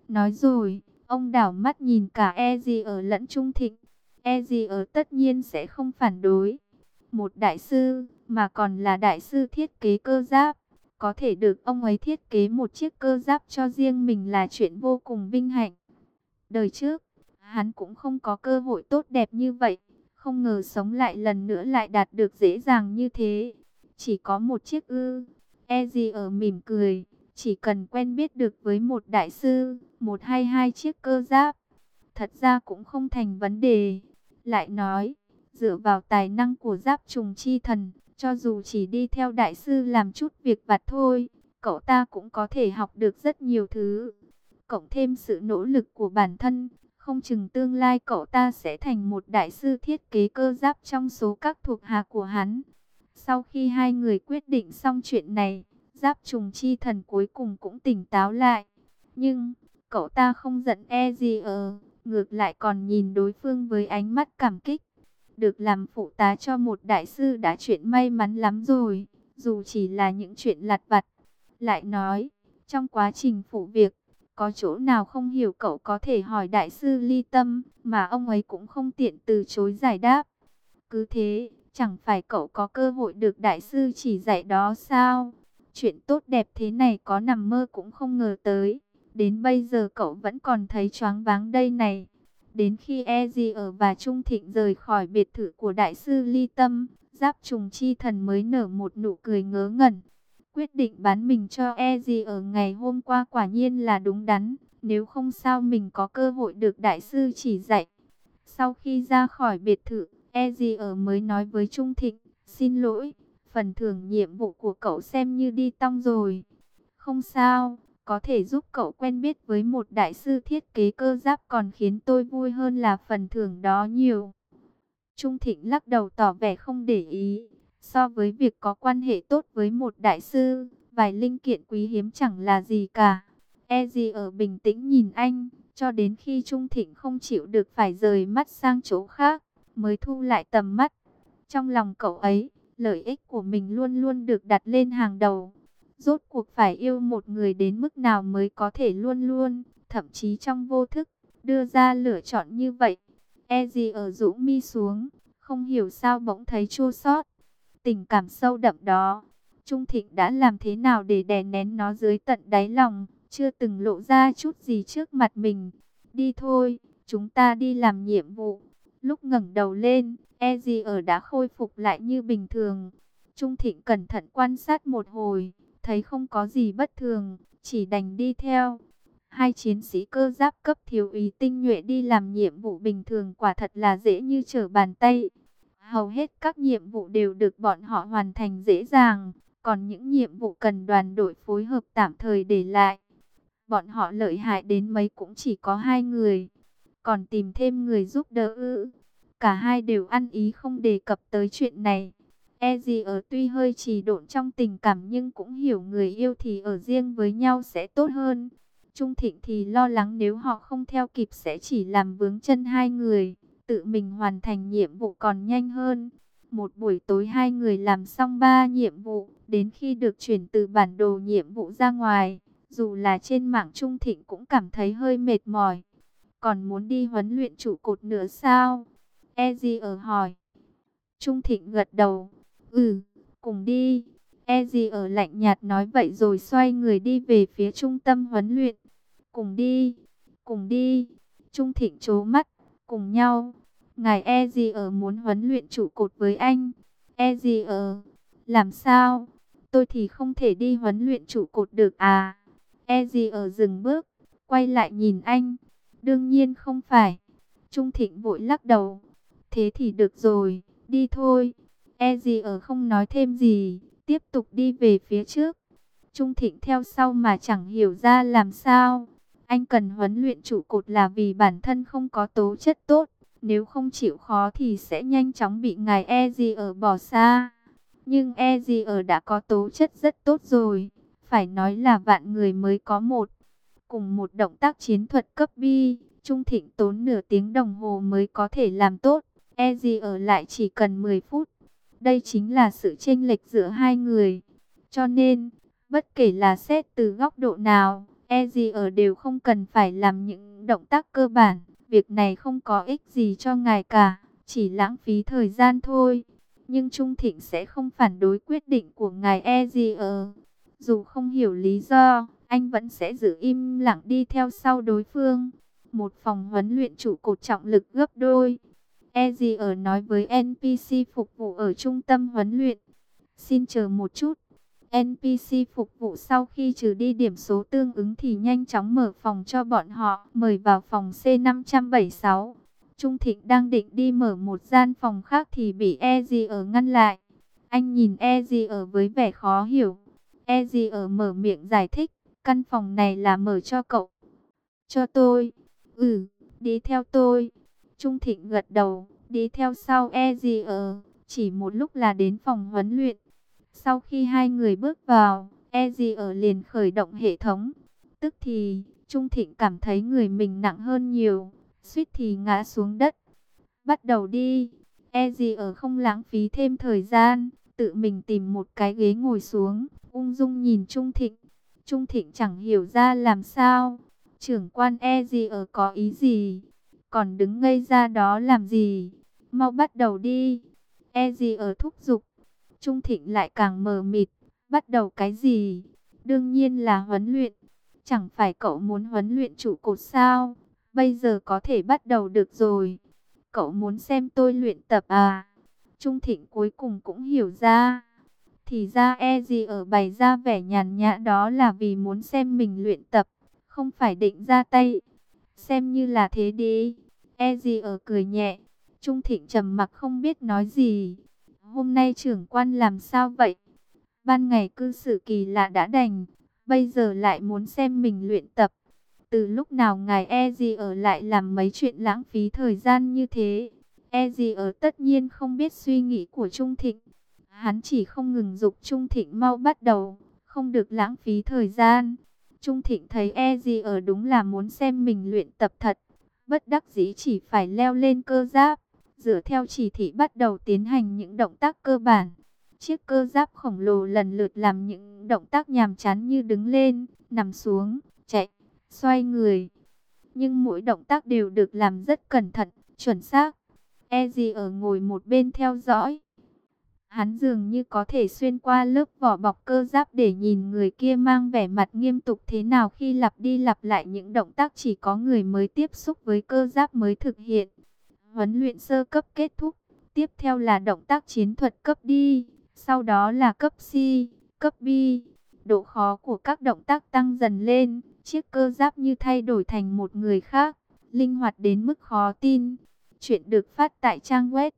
Nói rồi, ông đảo mắt nhìn cả E.G. ở lẫn Trung Thịnh. E.G. ở tất nhiên sẽ không phản đối. Một đại sư, mà còn là đại sư thiết kế cơ giáp, có thể được ông ấy thiết kế một chiếc cơ giáp cho riêng mình là chuyện vô cùng vinh hạnh. Đời trước, hắn cũng không có cơ hội tốt đẹp như vậy. Không ngờ sống lại lần nữa lại đạt được dễ dàng như thế. Chỉ có một chiếc ư. E.G. ở mỉm cười. Chỉ cần quen biết được với một đại sư, một hay hai chiếc cơ giáp, thật ra cũng không thành vấn đề. Lại nói, dựa vào tài năng của giáp trùng chi thần, cho dù chỉ đi theo đại sư làm chút việc vặt thôi, cậu ta cũng có thể học được rất nhiều thứ. Cộng thêm sự nỗ lực của bản thân, không chừng tương lai cậu ta sẽ thành một đại sư thiết kế cơ giáp trong số các thuộc hạ của hắn. Sau khi hai người quyết định xong chuyện này, giáp trùng chi thần cuối cùng cũng tỉnh táo lại. Nhưng, cậu ta không giận E.G. ngược lại còn nhìn đối phương với ánh mắt cảm kích. Được làm phụ tá cho một đại sư đã chuyện may mắn lắm rồi, dù chỉ là những chuyện lặt vặt. Lại nói, trong quá trình phụ việc, có chỗ nào không hiểu cậu có thể hỏi đại sư Ly Tâm, mà ông ấy cũng không tiện từ chối giải đáp. Cứ thế, chẳng phải cậu có cơ hội được đại sư chỉ dạy đó sao? Chuyện tốt đẹp thế này có nằm mơ cũng không ngờ tới. Đến bây giờ cậu vẫn còn thấy choáng váng đây này. Đến khi E.G. và Trung Thịnh rời khỏi biệt thự của đại sư Ly Tâm, giáp trùng chi thần mới nở một nụ cười ngớ ngẩn. Quyết định bán mình cho E.G. ngày hôm qua quả nhiên là đúng đắn. Nếu không sao mình có cơ hội được đại sư chỉ dạy. Sau khi ra khỏi biệt thự, E.G. mới nói với Trung Thịnh, xin lỗi, phần thưởng nhiệm vụ của cậu xem như đi tong rồi. Không sao, có thể giúp cậu quen biết với một đại sư thiết kế cơ giáp còn khiến tôi vui hơn là phần thưởng đó nhiều. Trung Thịnh lắc đầu tỏ vẻ không để ý. So với việc có quan hệ tốt với một đại sư, vài linh kiện quý hiếm chẳng là gì cả. E.G. bình tĩnh nhìn anh, cho đến khi Trung Thịnh không chịu được phải rời mắt sang chỗ khác, mới thu lại tầm mắt. Trong lòng cậu ấy, lợi ích của mình luôn luôn được đặt lên hàng đầu. Rốt cuộc phải yêu một người đến mức nào mới có thể luôn luôn, thậm chí trong vô thức, đưa ra lựa chọn như vậy. E.G. rũ mi xuống, không hiểu sao bỗng thấy chua xót. Tình cảm sâu đậm đó, Trung Thịnh đã làm thế nào để đè nén nó dưới tận đáy lòng, chưa từng lộ ra chút gì trước mặt mình. Đi thôi, chúng ta đi làm nhiệm vụ. Lúc ngẩng đầu lên, E.G. đã khôi phục lại như bình thường. Trung Thịnh cẩn thận quan sát một hồi, thấy không có gì bất thường, chỉ đành đi theo. Hai chiến sĩ cơ giáp cấp thiếu úy tinh nhuệ đi làm nhiệm vụ bình thường quả thật là dễ như trở bàn tay. Hầu hết các nhiệm vụ đều được bọn họ hoàn thành dễ dàng, còn những nhiệm vụ cần đoàn đội phối hợp tạm thời để lại. Bọn họ lợi hại đến mấy cũng chỉ có hai người, còn tìm thêm người giúp đỡ ư? Cả hai đều ăn ý không đề cập tới chuyện này. E.G. tuy hơi trì độn trong tình cảm nhưng cũng hiểu người yêu thì ở riêng với nhau sẽ tốt hơn. Trung Thịnh thì lo lắng nếu họ không theo kịp sẽ chỉ làm vướng chân hai người, tự mình hoàn thành nhiệm vụ còn nhanh hơn. Một buổi tối hai người làm xong 3 nhiệm vụ, đến khi được chuyển từ bản đồ nhiệm vụ ra ngoài, dù là trên mạng Trung Thịnh cũng cảm thấy hơi mệt mỏi. Còn muốn đi huấn luyện trụ cột nữa sao? E.G. hỏi. Trung Thịnh gật đầu. Ừ, cùng đi. E.G. lạnh nhạt nói vậy rồi xoay người đi về phía trung tâm huấn luyện. Cùng đi, cùng đi. Trung Thịnh trố mắt, cùng nhau. Ngài E.G. muốn huấn luyện trụ cột với anh. E.G. làm sao? Tôi thì không thể đi huấn luyện trụ cột được à? E.G. dừng bước, quay lại nhìn anh. Đương nhiên không phải. Trung Thịnh vội lắc đầu. Thế thì được rồi, đi thôi. E.G. không nói thêm gì, tiếp tục đi về phía trước. Trung Thịnh theo sau mà chẳng hiểu ra làm sao. Anh cần huấn luyện trụ cột là vì bản thân không có tố chất tốt. Nếu không chịu khó thì sẽ nhanh chóng bị ngài E.G. bỏ xa. Nhưng E.G. đã có tố chất rất tốt rồi. Phải nói là vạn người mới có một. Cùng một động tác chiến thuật cấp B, Trung Thịnh tốn nửa tiếng đồng hồ mới có thể làm tốt. E.G. lại chỉ cần 10 phút. Đây chính là sự chênh lệch giữa hai người. Cho nên, bất kể là xét từ góc độ nào, Ezier đều không cần phải làm những động tác cơ bản. Việc này không có ích gì cho ngài cả, chỉ lãng phí thời gian thôi. Nhưng Trung Thịnh sẽ không phản đối quyết định của ngài Ezier. Dù không hiểu lý do, anh vẫn sẽ giữ im lặng đi theo sau đối phương. Một phòng huấn luyện trụ cột trọng lực gấp đôi. Ezier nói với NPC phục vụ ở trung tâm huấn luyện. Xin chờ một chút. NPC phục vụ sau khi trừ đi điểm số tương ứng thì nhanh chóng mở phòng cho bọn họ, mời vào phòng C576. Trung Thịnh đang định đi mở một gian phòng khác thì bị Ezier ngăn lại. Anh nhìn Ezier với vẻ khó hiểu. Ezier mở miệng giải thích, căn phòng này là mở cho cậu. Cho tôi. Ừ, đi theo tôi. Trung Thịnh gật đầu, đi theo sau Ezier. Chỉ một lúc là đến phòng huấn luyện. Sau khi hai người bước vào, Ezier liền khởi động hệ thống. Tức thì, Trung Thịnh cảm thấy người mình nặng hơn nhiều, suýt thì ngã xuống đất. Bắt đầu đi. Ezier không lãng phí thêm thời gian, tự mình tìm một cái ghế ngồi xuống, ung dung nhìn Trung Thịnh. Trung Thịnh chẳng hiểu ra làm sao. Trưởng quan Ezier có ý gì? Còn đứng ngây ra đó làm gì? Mau bắt đầu đi. Ezier thúc giục. Trung Thịnh lại càng mờ mịt. Bắt đầu cái gì? Đương nhiên là huấn luyện. Chẳng phải cậu muốn huấn luyện trụ cột sao? Bây giờ có thể bắt đầu được rồi. Cậu muốn xem tôi luyện tập à? Trung Thịnh cuối cùng cũng hiểu ra. Thì ra Ezier bày ra vẻ nhàn nhã đó là vì muốn xem mình luyện tập, không phải định ra tay. Xem như là thế đi. Ezier cười nhẹ. Trung Thịnh trầm mặc không biết nói gì. Hôm nay trưởng quan làm sao vậy? Ban ngày cư xử kỳ lạ đã đành, bây giờ lại muốn xem mình luyện tập. Từ lúc nào ngài Ezier lại làm mấy chuyện lãng phí thời gian như thế? Ezier tất nhiên không biết suy nghĩ của Trung Thịnh. Hắn chỉ không ngừng giục Trung Thịnh mau bắt đầu, không được lãng phí thời gian. Trung Thịnh thấy Ezier đúng là muốn xem mình luyện tập thật. Bất đắc dĩ chỉ phải leo lên cơ giáp, dựa theo chỉ thị bắt đầu tiến hành những động tác cơ bản. Chiếc cơ giáp khổng lồ lần lượt làm những động tác nhàm chán như đứng lên, nằm xuống, chạy, xoay người. Nhưng mỗi động tác đều được làm rất cẩn thận, chuẩn xác. Ezier ngồi một bên theo dõi. Hắn dường như có thể xuyên qua lớp vỏ bọc cơ giáp để nhìn người kia mang vẻ mặt nghiêm túc thế nào khi lặp đi lặp lại những động tác chỉ có người mới tiếp xúc với cơ giáp mới thực hiện. Huấn luyện sơ cấp kết thúc, tiếp theo là động tác chiến thuật cấp D, sau đó là cấp C, cấp B. Độ khó của các động tác tăng dần lên, chiếc cơ giáp như thay đổi thành một người khác, linh hoạt đến mức khó tin. Chuyện được phát tại trang web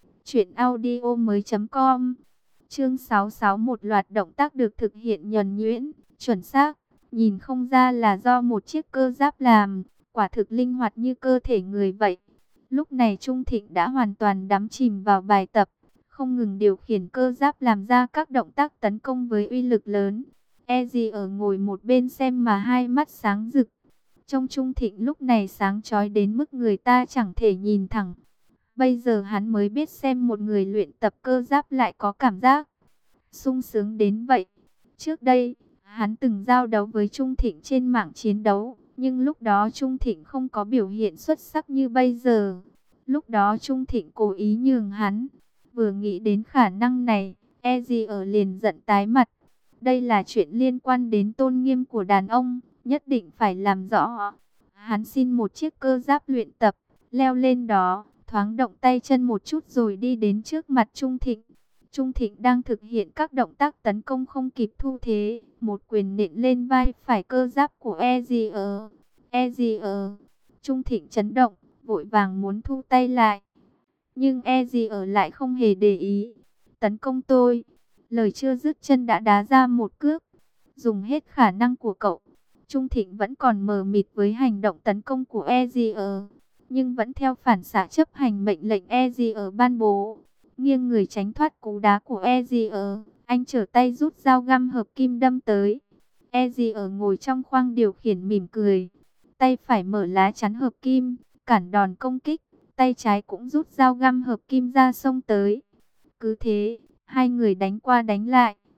truyệnaudiomoi.com. Chương 66, một loạt động tác được thực hiện nhuần nhuyễn, chuẩn xác, nhìn không ra là do một chiếc cơ giáp làm, quả thực linh hoạt như cơ thể người vậy. Lúc này Trung Thịnh đã hoàn toàn đắm chìm vào bài tập, không ngừng điều khiển cơ giáp làm ra các động tác tấn công với uy lực lớn. Ezier ngồi một bên xem mà hai mắt sáng rực. Trong Trung Thịnh lúc này sáng chói đến mức người ta chẳng thể nhìn thẳng. Bây giờ hắn mới biết xem một người luyện tập cơ giáp lại có cảm giác sung sướng đến vậy. Trước đây, hắn từng giao đấu với Trung Thịnh trên mạng chiến đấu, nhưng lúc đó Trung Thịnh không có biểu hiện xuất sắc như bây giờ. Lúc đó Trung Thịnh cố ý nhường hắn. Vừa nghĩ đến khả năng này, Ezier liền giận tái mặt. Đây là chuyện liên quan đến tôn nghiêm của đàn ông, nhất định phải làm rõ. Hắn xin một chiếc cơ giáp luyện tập, leo lên đó, thoáng động tay chân một chút rồi đi đến trước mặt Trung Thịnh. Trung Thịnh đang thực hiện các động tác tấn công không kịp thu thế, một quyền nện lên vai phải cơ giáp của Ezier. Ezier, Trung Thịnh chấn động, vội vàng muốn thu tay lại. Nhưng Ezier lại không hề để ý. Tấn công tôi. Lời chưa dứt chân đã đá ra một cước. Dùng hết khả năng của cậu. Trung Thịnh vẫn còn mờ mịt với hành động tấn công của Ezier, nhưng vẫn theo phản xạ chấp hành mệnh lệnh Ezier ban bố. Nghiêng người tránh thoát cú đá của Ezier, anh trở tay rút dao găm hợp kim đâm tới. Ezier ngồi trong khoang điều khiển mỉm cười. Tay phải mở lá chắn hợp kim, cản đòn công kích. Tay trái cũng rút dao găm hợp kim ra xông tới. Cứ thế, hai người đánh qua đánh lại,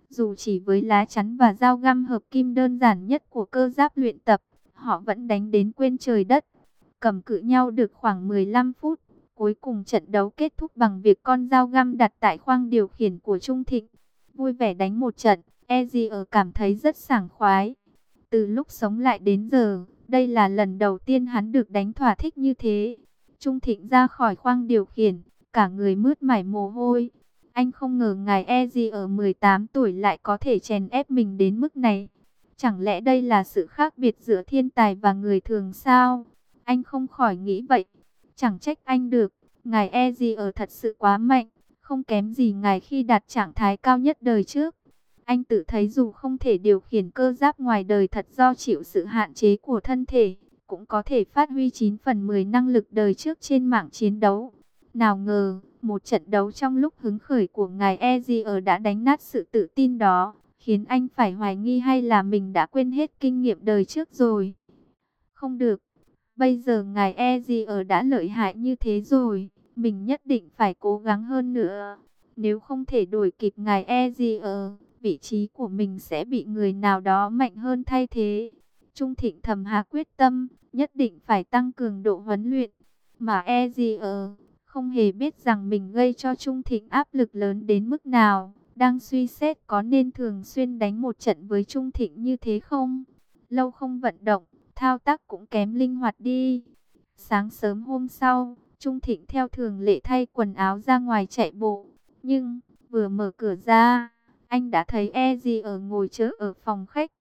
Dù chỉ với lá chắn và dao găm hợp kim đơn giản nhất của cơ giáp luyện tập, họ vẫn đánh đến quên trời đất. Cầm cự nhau được khoảng 15 phút. Cuối cùng trận đấu kết thúc bằng việc con dao găm đặt tại khoang điều khiển của Trung Thịnh. Vui vẻ đánh một trận, Ezier cảm thấy rất sảng khoái. Từ lúc sống lại đến giờ, đây là lần đầu tiên hắn được đánh thỏa thích như thế. Trung Thịnh ra khỏi khoang điều khiển, cả người mướt mải mồ hôi. Anh không ngờ ngài Ezier 18 tuổi lại có thể chèn ép mình đến mức này. Chẳng lẽ đây là sự khác biệt giữa thiên tài và người thường sao? Anh không khỏi nghĩ vậy. Chẳng trách anh được, ngài Ezier thật sự quá mạnh, không kém gì ngài khi đạt trạng thái cao nhất đời trước. Anh tự thấy dù không thể điều khiển cơ giáp ngoài đời thật do chịu sự hạn chế của thân thể, cũng có thể phát huy 9 phần 10 năng lực đời trước trên mạng chiến đấu. Nào ngờ, một trận đấu trong lúc hứng khởi của ngài Ezier đã đánh nát sự tự tin đó, khiến anh phải hoài nghi hay là mình đã quên hết kinh nghiệm đời trước rồi. Không được, bây giờ ngài Ezier đã lợi hại như thế rồi, mình nhất định phải cố gắng hơn nữa. Nếu không thể đuổi kịp ngài Ezier, vị trí của mình sẽ bị người nào đó mạnh hơn thay thế. Trung Thịnh thầm hạ quyết tâm, nhất định phải tăng cường độ huấn luyện. Mà Ezier không hề biết rằng mình gây cho Trung Thịnh áp lực lớn đến mức nào. Đang suy xét có nên thường xuyên đánh một trận với Trung Thịnh như thế không? Lâu không vận động, thao tác cũng kém linh hoạt đi. Sáng sớm hôm sau, Trung Thịnh theo thường lệ thay quần áo ra ngoài chạy bộ. Nhưng, vừa mở cửa ra, anh đã thấy Ezier ngồi chớ ở phòng khách.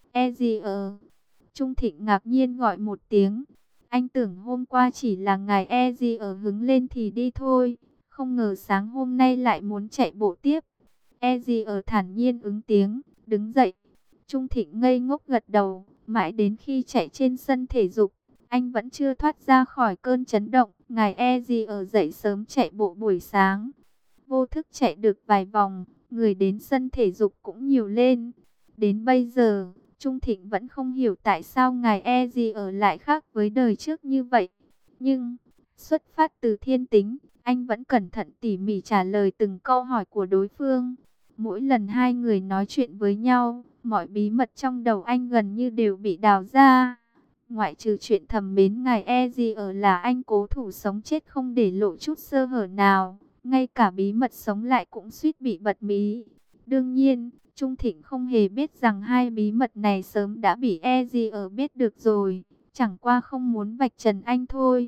Ezier, Trung Thịnh ngạc nhiên gọi một tiếng. Anh tưởng hôm qua chỉ là ngài Ezier hứng lên thì đi thôi. Không ngờ sáng hôm nay lại muốn chạy bộ tiếp. Ezier thản nhiên ứng tiếng, đứng dậy. Trung Thịnh ngây ngốc gật đầu. Mãi đến khi chạy trên sân thể dục, anh vẫn chưa thoát ra khỏi cơn chấn động. Ngài Ezier dậy sớm chạy bộ buổi sáng. Vô thức chạy được vài vòng, người đến sân thể dục cũng nhiều lên. Đến bây giờ, Trung Thịnh vẫn không hiểu tại sao ngài Ezier lại khác với đời trước như vậy. Nhưng, xuất phát từ thiên tính, anh vẫn cẩn thận tỉ mỉ trả lời từng câu hỏi của đối phương. Mỗi lần hai người nói chuyện với nhau, mọi bí mật trong đầu anh gần như đều bị đào ra. Ngoại trừ chuyện thầm mến ngài Ezier là anh cố thủ sống chết không để lộ chút sơ hở nào. Ngay cả bí mật sống lại cũng suýt bị bật mí. Đương nhiên, Trung Thịnh không hề biết rằng hai bí mật này sớm đã bị Ezier biết được rồi. Chẳng qua không muốn vạch trần anh thôi.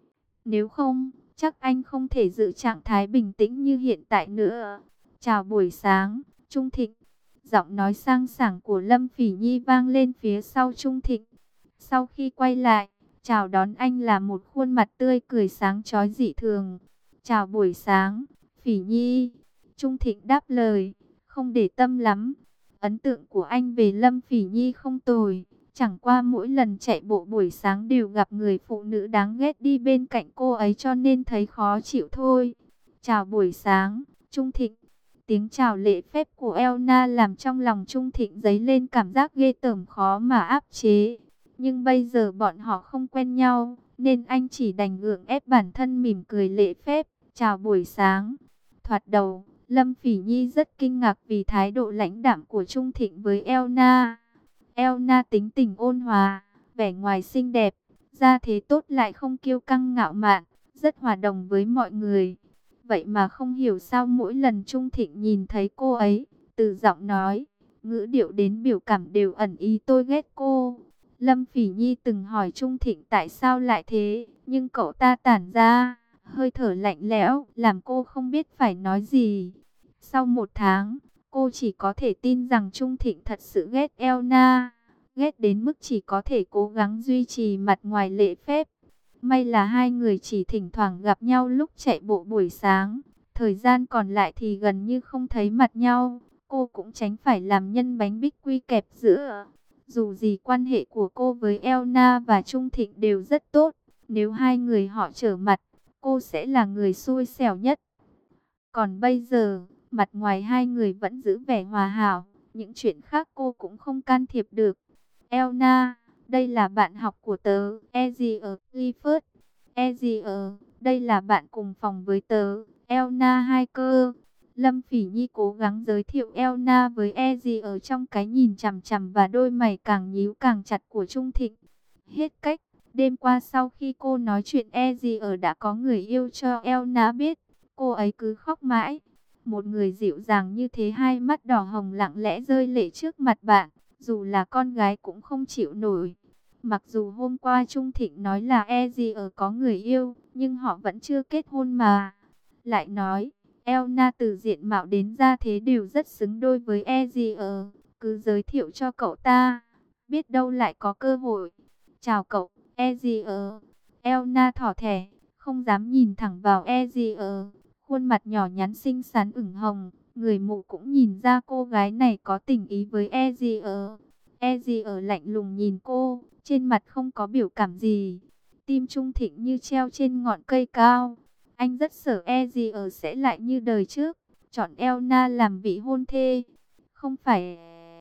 Nếu không, chắc anh không thể giữ trạng thái bình tĩnh như hiện tại nữa. Chào buổi sáng, Trung Thịnh. Giọng nói sang sảng của Lâm Phỉ Nhi vang lên phía sau Trung Thịnh. Sau khi quay lại, chào đón anh là một khuôn mặt tươi cười sáng chói dị thường. Chào buổi sáng, Phỉ Nhi. Trung Thịnh đáp lời, không để tâm lắm. Ấn tượng của anh về Lâm Phỉ Nhi không tồi. Chẳng qua mỗi lần chạy bộ buổi sáng đều gặp người phụ nữ đáng ghét đi bên cạnh cô ấy cho nên thấy khó chịu thôi. Chào buổi sáng, Trung Thịnh. Tiếng chào lễ phép của Elna làm trong lòng Trung Thịnh dấy lên cảm giác ghê tởm khó mà áp chế. Nhưng bây giờ bọn họ không quen nhau, nên anh chỉ đành gượng ép bản thân mỉm cười lễ phép. Chào buổi sáng. Thoạt đầu, Lâm Phỉ Nhi rất kinh ngạc vì thái độ lãnh đạm của Trung Thịnh với Elna. Elna tính tình ôn hòa, vẻ ngoài xinh đẹp, da thế tốt lại không kiêu căng ngạo mạn, rất hòa đồng với mọi người. Vậy mà không hiểu sao mỗi lần Trung Thịnh nhìn thấy cô ấy, từ giọng nói, ngữ điệu đến biểu cảm đều ẩn ý tôi ghét cô. Lâm Phỉ Nhi từng hỏi Trung Thịnh tại sao lại thế, nhưng cậu ta tản ra hơi thở lạnh lẽo, làm cô không biết phải nói gì. Sau một tháng, cô chỉ có thể tin rằng Trung Thịnh thật sự ghét Elna, ghét đến mức chỉ có thể cố gắng duy trì mặt ngoài lễ phép. May là hai người chỉ thỉnh thoảng gặp nhau lúc chạy bộ buổi sáng, thời gian còn lại thì gần như không thấy mặt nhau. Cô cũng tránh phải làm nhân bánh bích quy kẹp giữa. Dù gì quan hệ của cô với Elna và Trung Thịnh đều rất tốt, nếu hai người họ trở mặt, cô sẽ là người xui xẻo nhất. Còn bây giờ, mặt ngoài hai người vẫn giữ vẻ hòa hảo, những chuyện khác cô cũng không can thiệp được. Elna, đây là bạn học của tớ, Ezier Clifford. Ezier, đây là bạn cùng phòng với tớ, Elna Hiker. Lâm Phỉ Nhi cố gắng giới thiệu Elna với Eji ở trong cái nhìn chằm chằm và đôi mày càng nhíu càng chặt của Trung Thịnh. Hết cách, đêm qua sau khi cô nói chuyện Eji ở đã có người yêu cho Elna biết, cô ấy cứ khóc mãi. Một người dịu dàng như thế hai mắt đỏ hồng lặng lẽ rơi lệ trước mặt bạn, dù là con gái cũng không chịu nổi. Mặc dù hôm qua Trung Thịnh nói là Eji ở có người yêu, nhưng họ vẫn chưa kết hôn mà. Lại nói, Elna từ diện mạo đến gia thế đều rất xứng đôi với Ezier, cứ giới thiệu cho cậu ta, biết đâu lại có cơ hội. Chào cậu, Ezier. Elna thỏ thẻ, không dám nhìn thẳng vào Ezier, khuôn mặt nhỏ nhắn xinh xắn ửng hồng, người mụ cũng nhìn ra cô gái này có tình ý với Ezier. Ezier lạnh lùng nhìn cô, trên mặt không có biểu cảm gì, tim Trung Thịnh như treo trên ngọn cây cao. Anh rất sợ Ezier sẽ lại như đời trước, chọn Elna làm vị hôn thê. Không phải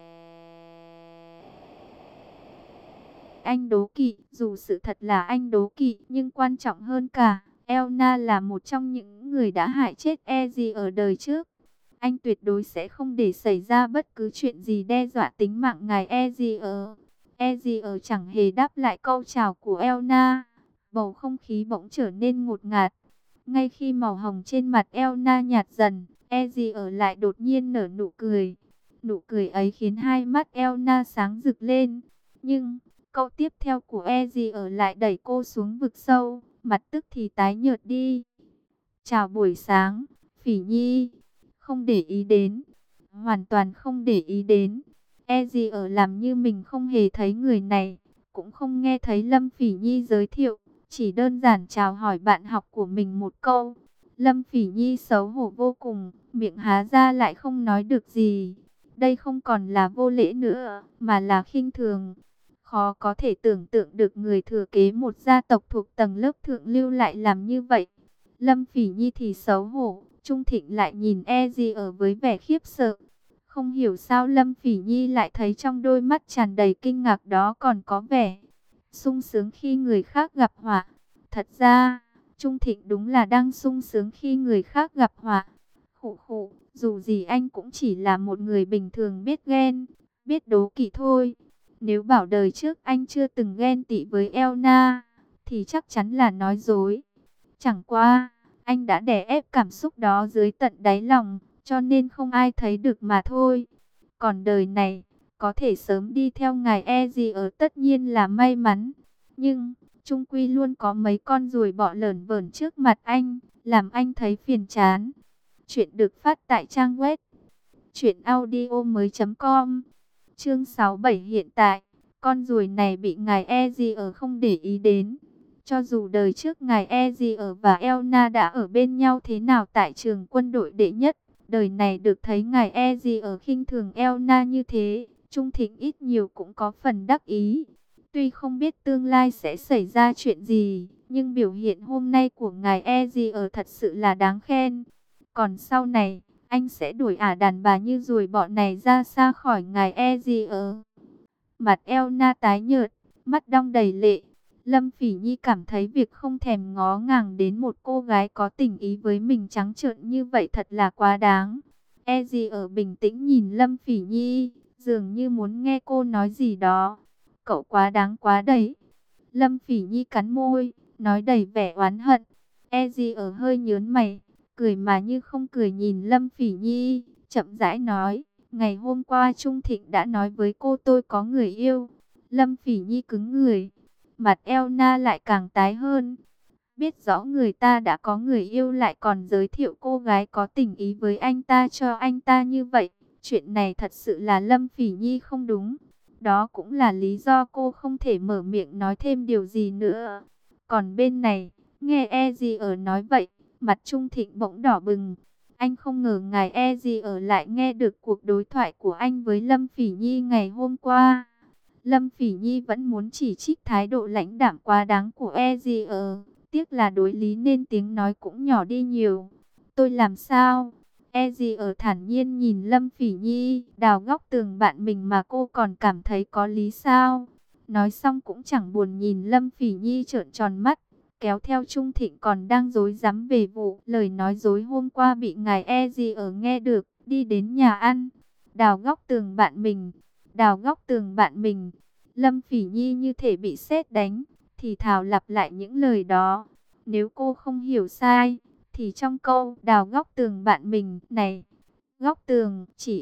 anh đố kỵ, dù sự thật là anh đố kỵ, nhưng quan trọng hơn cả, Elna là một trong những người đã hại chết Ezier đời trước. Anh tuyệt đối sẽ không để xảy ra bất cứ chuyện gì đe dọa tính mạng ngài Ezier. Ezier chẳng hề đáp lại câu chào của Elna. Bầu không khí bỗng trở nên ngột ngạt. Ngay khi màu hồng trên mặt Elna nhạt dần, Ezier lại đột nhiên nở nụ cười. Nụ cười ấy khiến hai mắt Elna sáng rực lên. Nhưng, câu tiếp theo của Ezier lại đẩy cô xuống vực sâu, mặt tức thì tái nhợt đi. Chào buổi sáng, Phỉ Nhi. Không để ý đến, hoàn toàn không để ý đến. Ezier làm như mình không hề thấy người này, cũng không nghe thấy Lâm Phỉ Nhi giới thiệu. Chỉ đơn giản chào hỏi bạn học của mình một câu. Lâm Phỉ Nhi xấu hổ vô cùng, miệng há ra lại không nói được gì. Đây không còn là vô lễ nữa, mà là khinh thường. Khó có thể tưởng tượng được người thừa kế một gia tộc thuộc tầng lớp thượng lưu lại làm như vậy. Lâm Phỉ Nhi thì xấu hổ, Trung Thịnh lại nhìn Ezier với vẻ khiếp sợ. Không hiểu sao Lâm Phỉ Nhi lại thấy trong đôi mắt tràn đầy kinh ngạc đó còn có vẻ sung sướng khi người khác gặp họa. Thật ra, Trung Thịnh đúng là đang sung sướng khi người khác gặp họa. Khụ khụ, dù gì anh cũng chỉ là một người bình thường biết ghen, biết đố kỵ thôi. Nếu bảo đời trước anh chưa từng ghen tị với Elna, thì chắc chắn là nói dối. Chẳng qua, anh đã đè ép cảm xúc đó dưới tận đáy lòng, cho nên không ai thấy được mà thôi. Còn đời này, có thể sớm đi theo ngài Ezier tất nhiên là may mắn. Nhưng, chung quy luôn có mấy con ruồi bọ lởn vởn trước mặt anh, làm anh thấy phiền chán. Chuyện được phát tại trang web truyệnaudiomoi.com. Chương 67 hiện tại, con ruồi này bị ngài Ezier không để ý đến. Cho dù đời trước ngài Ezier và Elna đã ở bên nhau thế nào tại trường quân đội đệ nhất, đời này được thấy ngài Ezier khinh thường Elna như thế, Trung Thịnh ít nhiều cũng có phần đắc ý. Tuy không biết tương lai sẽ xảy ra chuyện gì, nhưng biểu hiện hôm nay của ngài Ezier thật sự là đáng khen. Còn sau này, anh sẽ đuổi ả đàn bà như ruồi bọ này ra xa khỏi ngài Ezier. Mặt Elna tái nhợt, mắt đong đầy lệ. Lâm Phỉ Nhi cảm thấy việc không thèm ngó ngàng đến một cô gái có tình ý với mình trắng trợn như vậy thật là quá đáng. Ezier bình tĩnh nhìn Lâm Phỉ Nhi, dường như muốn nghe cô nói gì đó. Cậu quá đáng quá đấy. Lâm Phỉ Nhi cắn môi, nói đầy vẻ oán hận. Ezier hơi nhớn mày, cười mà như không cười nhìn Lâm Phỉ Nhi, chậm rãi nói, ngày hôm qua Trung Thịnh đã nói với cô tôi có người yêu. Lâm Phỉ Nhi cứng người, mặt Elna lại càng tái hơn. Biết rõ người ta đã có người yêu lại còn giới thiệu cô gái có tình ý với anh ta cho anh ta như vậy. Chuyện này thật sự là Lâm Phỉ Nhi không đúng. Đó cũng là lý do cô không thể mở miệng nói thêm điều gì nữa. Còn bên này, nghe Ezier nói vậy, mặt Trung Thịnh bỗng đỏ bừng. Anh không ngờ ngài Ezier lại nghe được cuộc đối thoại của anh với Lâm Phỉ Nhi ngày hôm qua. Lâm Phỉ Nhi vẫn muốn chỉ trích thái độ lãnh đạm quá đáng của Ezier. Tiếc là đối lý nên tiếng nói cũng nhỏ đi nhiều. Tôi làm sao? Ezier thản nhiên nhìn Lâm Phỉ Nhi, đào góc tường bạn mình mà cô còn cảm thấy có lý sao? Nói xong cũng chẳng buồn nhìn Lâm Phỉ Nhi trợn tròn mắt. kéo theo Trung Thịnh còn đang rối rắm về vụ lời nói dối hôm qua bị ngài ở nghe được, đi đến nhà ăn, đào góc tường bạn mình, đào góc tường bạn mình. Lâm Phỉ Nhi như thể bị sét đánh, thì thào lặp lại những lời đó. Nếu cô không hiểu sai, thì trong câu đào góc tường bạn mình này, góc tường chỉ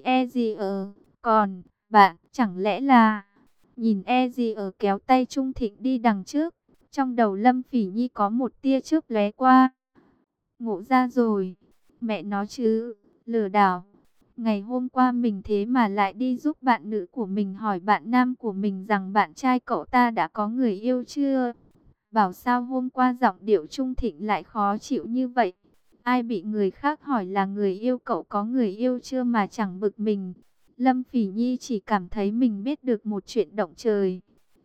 còn bạn chẳng lẽ là... Nhìn kéo tay Trung Thịnh đi đằng trước, trong đầu Lâm Phỉ Nhi có một tia chớp lóe qua. Ngộ ra rồi, mẹ nó chứ, lừa đảo. Ngày hôm qua mình thế mà lại đi giúp bạn nữ của mình hỏi bạn nam của mình rằng bạn trai cậu ta đã có người yêu chưa. Bảo sao hôm qua giọng điệu Trung Thịnh lại khó chịu như vậy. Ai bị người khác hỏi là người yêu cậu có người yêu chưa mà chẳng bực mình. Lâm Phỉ Nhi chỉ cảm thấy mình biết được một chuyện động trời.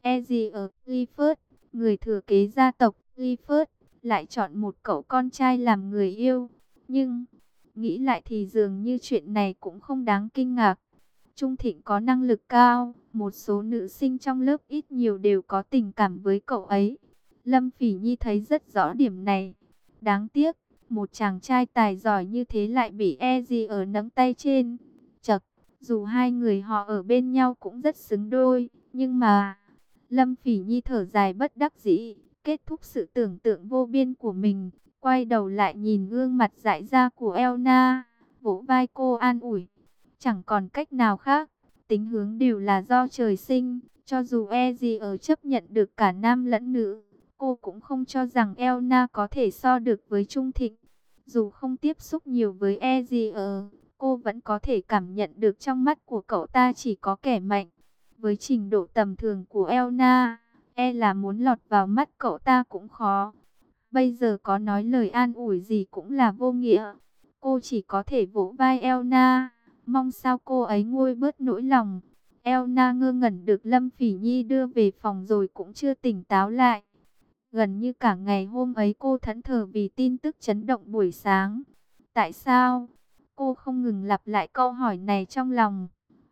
ở Clifford, người thừa kế gia tộc Clifford, lại chọn một cậu con trai làm người yêu. Nhưng, nghĩ lại thì dường như chuyện này cũng không đáng kinh ngạc. Trung Thịnh có năng lực cao, một số nữ sinh trong lớp ít nhiều đều có tình cảm với cậu ấy. Lâm Phỉ Nhi thấy rất rõ điểm này. Đáng tiếc, một chàng trai tài giỏi như thế lại bị ở nắm tay trên. Chật, dù hai người họ ở bên nhau cũng rất xứng đôi, nhưng mà... Lâm Phỉ Nhi thở dài bất đắc dĩ, kết thúc sự tưởng tượng vô biên của mình, quay đầu lại nhìn gương mặt dại ra của Elna, vỗ vai cô an ủi. Chẳng còn cách nào khác, tính hướng đều là do trời sinh, cho dù ở chấp nhận được cả nam lẫn nữ, cô cũng không cho rằng Elna có thể so được với Trung Thịnh. Dù không tiếp xúc nhiều với ở, cô vẫn có thể cảm nhận được trong mắt của cậu ta chỉ có kẻ mạnh. Với trình độ tầm thường của Elna, là muốn lọt vào mắt cậu ta cũng khó. Bây giờ có nói lời an ủi gì cũng là vô nghĩa. Cô chỉ có thể vỗ vai Elna, mong sao cô ấy nguôi bớt nỗi lòng. Elna ngơ ngẩn được Lâm Phỉ Nhi đưa về phòng rồi cũng chưa tỉnh táo lại. Gần như cả ngày hôm ấy cô thẫn thờ vì tin tức chấn động buổi sáng. Tại sao? Cô không ngừng lặp lại câu hỏi này trong lòng.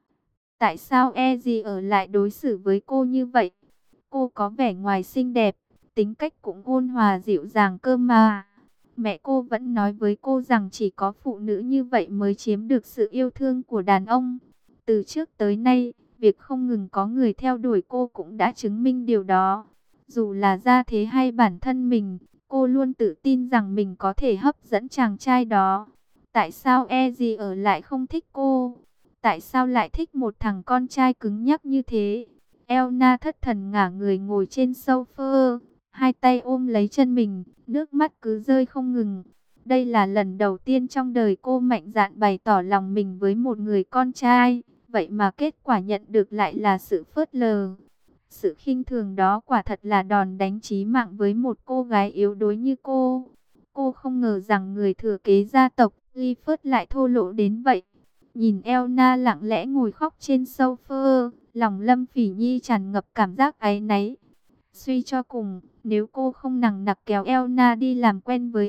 Tại sao ở lại đối xử với cô như vậy? Cô có vẻ ngoài xinh đẹp, tính cách cũng ôn hòa dịu dàng cơ mà. Mẹ cô vẫn nói với cô rằng chỉ có phụ nữ như vậy mới chiếm được sự yêu thương của đàn ông. Từ trước tới nay, việc không ngừng có người theo đuổi cô cũng đã chứng minh điều đó. Dù là gia thế hay bản thân mình, cô luôn tự tin rằng mình có thể hấp dẫn chàng trai đó. Tại sao ở lại không thích cô? Tại sao lại thích một thằng con trai cứng nhắc như thế? Elna thất thần ngả người ngồi trên sofa, hai tay ôm lấy chân mình, nước mắt cứ rơi không ngừng. Đây là lần đầu tiên trong đời cô mạnh dạn bày tỏ lòng mình với một người con trai, vậy mà kết quả nhận được lại là sự phớt lờ. Sự khinh thường đó quả thật là đòn đánh chí mạng với một cô gái yếu đuối như cô. Cô không ngờ rằng người thừa kế gia tộc Clifford lại thô lỗ đến vậy. Nhìn Elna lặng lẽ ngồi khóc trên sofa, lòng Lâm Phỉ Nhi tràn ngập cảm giác áy náy. Suy cho cùng, nếu cô không nằng nặc kéo Elna đi làm quen với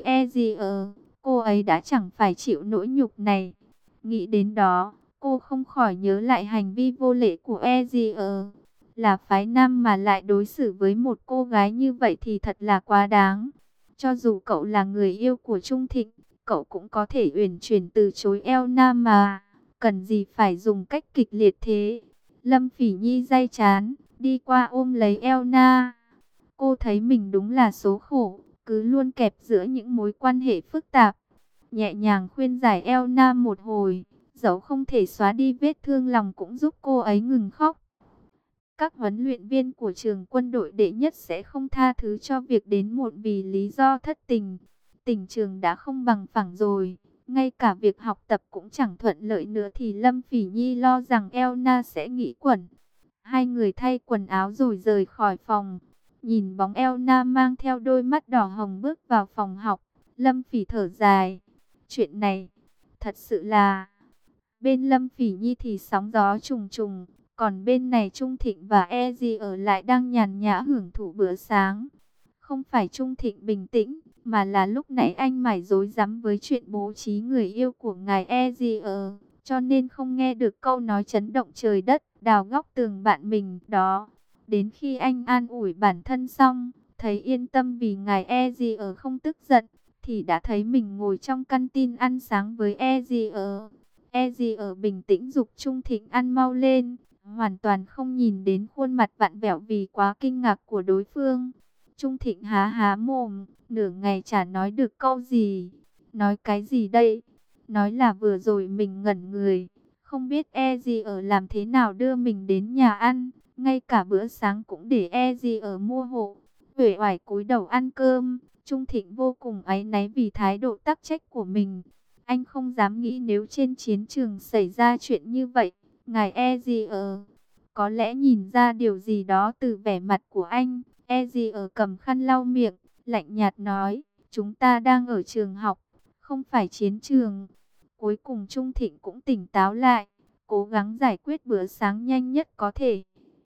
cô ấy đã chẳng phải chịu nỗi nhục này. Nghĩ đến đó, cô không khỏi nhớ lại hành vi vô lễ của là phái nam mà lại đối xử với một cô gái như vậy thì thật là quá đáng. Cho dù cậu là người yêu của Trung Thịnh, cậu cũng có thể uyển chuyển từ chối Elna mà. Cần gì phải dùng cách kịch liệt thế? Lâm Phỉ Nhi day chán, đi qua ôm lấy Elna. Cô thấy mình đúng là số khổ, cứ luôn kẹp giữa những mối quan hệ phức tạp. Nhẹ nhàng khuyên giải Elna một hồi, dẫu không thể xóa đi vết thương lòng cũng giúp cô ấy ngừng khóc. Các huấn luyện viên của trường quân đội đệ nhất sẽ không tha thứ cho việc đến muộn vì lý do thất tình. Tình trường đã không bằng phẳng rồi, ngay cả việc học tập cũng chẳng thuận lợi nữa thì Lâm Phỉ Nhi lo rằng Elna sẽ nghĩ quẩn. Hai người thay quần áo rồi rời khỏi phòng. Nhìn bóng Elna mang theo đôi mắt đỏ hồng bước vào phòng học, Lâm Phỉ thở dài. Chuyện này, thật sự là... Bên Lâm Phỉ Nhi thì sóng gió trùng trùng, còn bên này Trung Thịnh và ở lại đang nhàn nhã hưởng thụ bữa sáng. Không phải Trung Thịnh bình tĩnh, mà là lúc nãy anh mải rối rắm với chuyện bố trí người yêu của ngài cho nên không nghe được câu nói chấn động trời đất, đào góc tường bạn mình đó. Đến khi anh an ủi bản thân xong, thấy yên tâm vì ngài e gì ở không tức giận, thì đã thấy mình ngồi trong căn tin ăn sáng với e gì ở. E gì ở bình tĩnh giục Trung Thịnh ăn mau lên, hoàn toàn không nhìn đến khuôn mặt vặn vẹo vì quá kinh ngạc của đối phương. Trung Thịnh há há mồm, nửa ngày chả nói được câu gì. Nói cái gì đây? Nói là vừa rồi mình ngẩn người, không biết e gì ở làm thế nào đưa mình đến nhà ăn, ngay cả bữa sáng cũng để e gì ở mua hộ. Uể oải cúi đầu ăn cơm, Trung Thịnh vô cùng áy náy vì thái độ tắc trách của mình. Anh không dám nghĩ nếu trên chiến trường xảy ra chuyện như vậy, ngài e gì ở có lẽ nhìn ra điều gì đó từ vẻ mặt của anh. E gì ở cầm khăn lau miệng, lạnh nhạt nói, chúng ta đang ở trường học, không phải chiến trường. Cuối cùng Trung Thịnh cũng tỉnh táo lại, cố gắng giải quyết bữa sáng nhanh nhất có thể.